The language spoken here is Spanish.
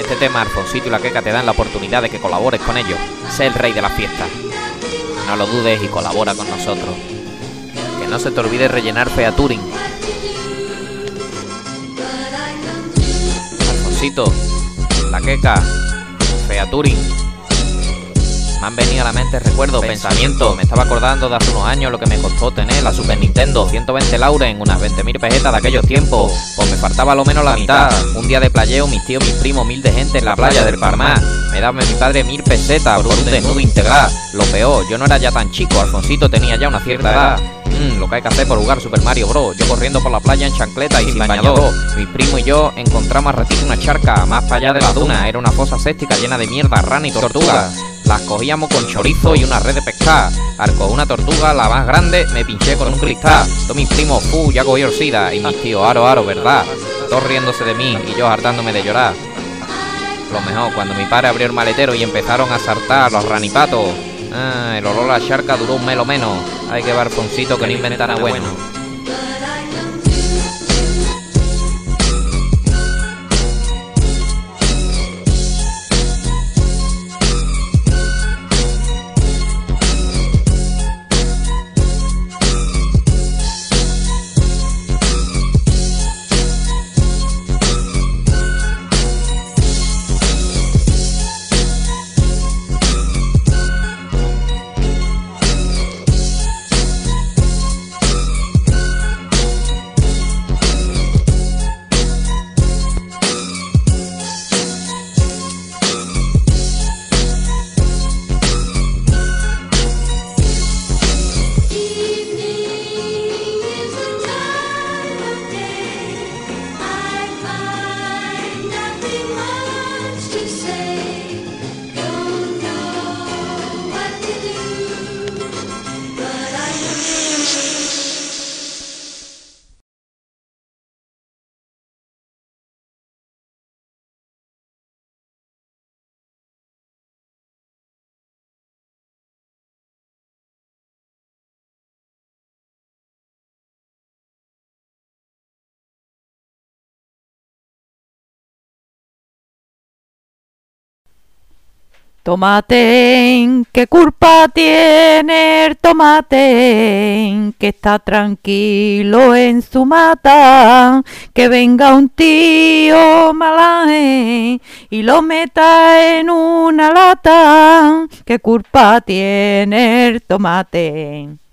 este tema Alfonsito y la Queca te dan la oportunidad de que colabores con ellos. Sé el rey de la fiesta. No lo dudes y colabora con nosotros. Que no se te olvide rellenar Featuring. Alfonsito, la Queca, Featuring. Me han venido a la mente recuerdos, pensamientos. Me estaba acordando de hace unos años lo que me costó tener la Super Nintendo. 120 lauren, unas 20.000 pesetas de aquellos tiempos. Pues me faltaba lo menos la mitad. Un día de playeo, mis tíos, mis primos, 1000 de gente en la playa del Parmá. Me daba mi padre 1000 pesetas por un desnudo integral. Lo peor, yo no era ya tan chico. Alfonsito tenía ya una cierta edad. Lo que hay que hacer por jugar Super Mario Bros. Yo corriendo por la playa en chancleta y sin bañador. Mi primo y yo encontramos a ratito una charca más para allá de la duna. Era una fosa séptica llena de mierda, rana y tortuga. Las cogíamos con chorizo y una red de pescar. Arco una tortuga, la más grande, me pinché con un cristal. Todos mis primos, ya cogí el sida. Y mis tíos, aro, verdad. Todos riéndose de mí y yo hartándome de llorar. Lo mejor, cuando mi padre abrió el maletero y empezaron a saltar los ranipatos. El olor a la charca duró un mes o menos. Hay que ver Alfonsito que no inventara bueno. Tomate, ¿qué culpa tiene el tomate? Que está tranquilo en su mata, que venga un tío malaje y lo meta en una lata. ¿Qué culpa tiene el tomate?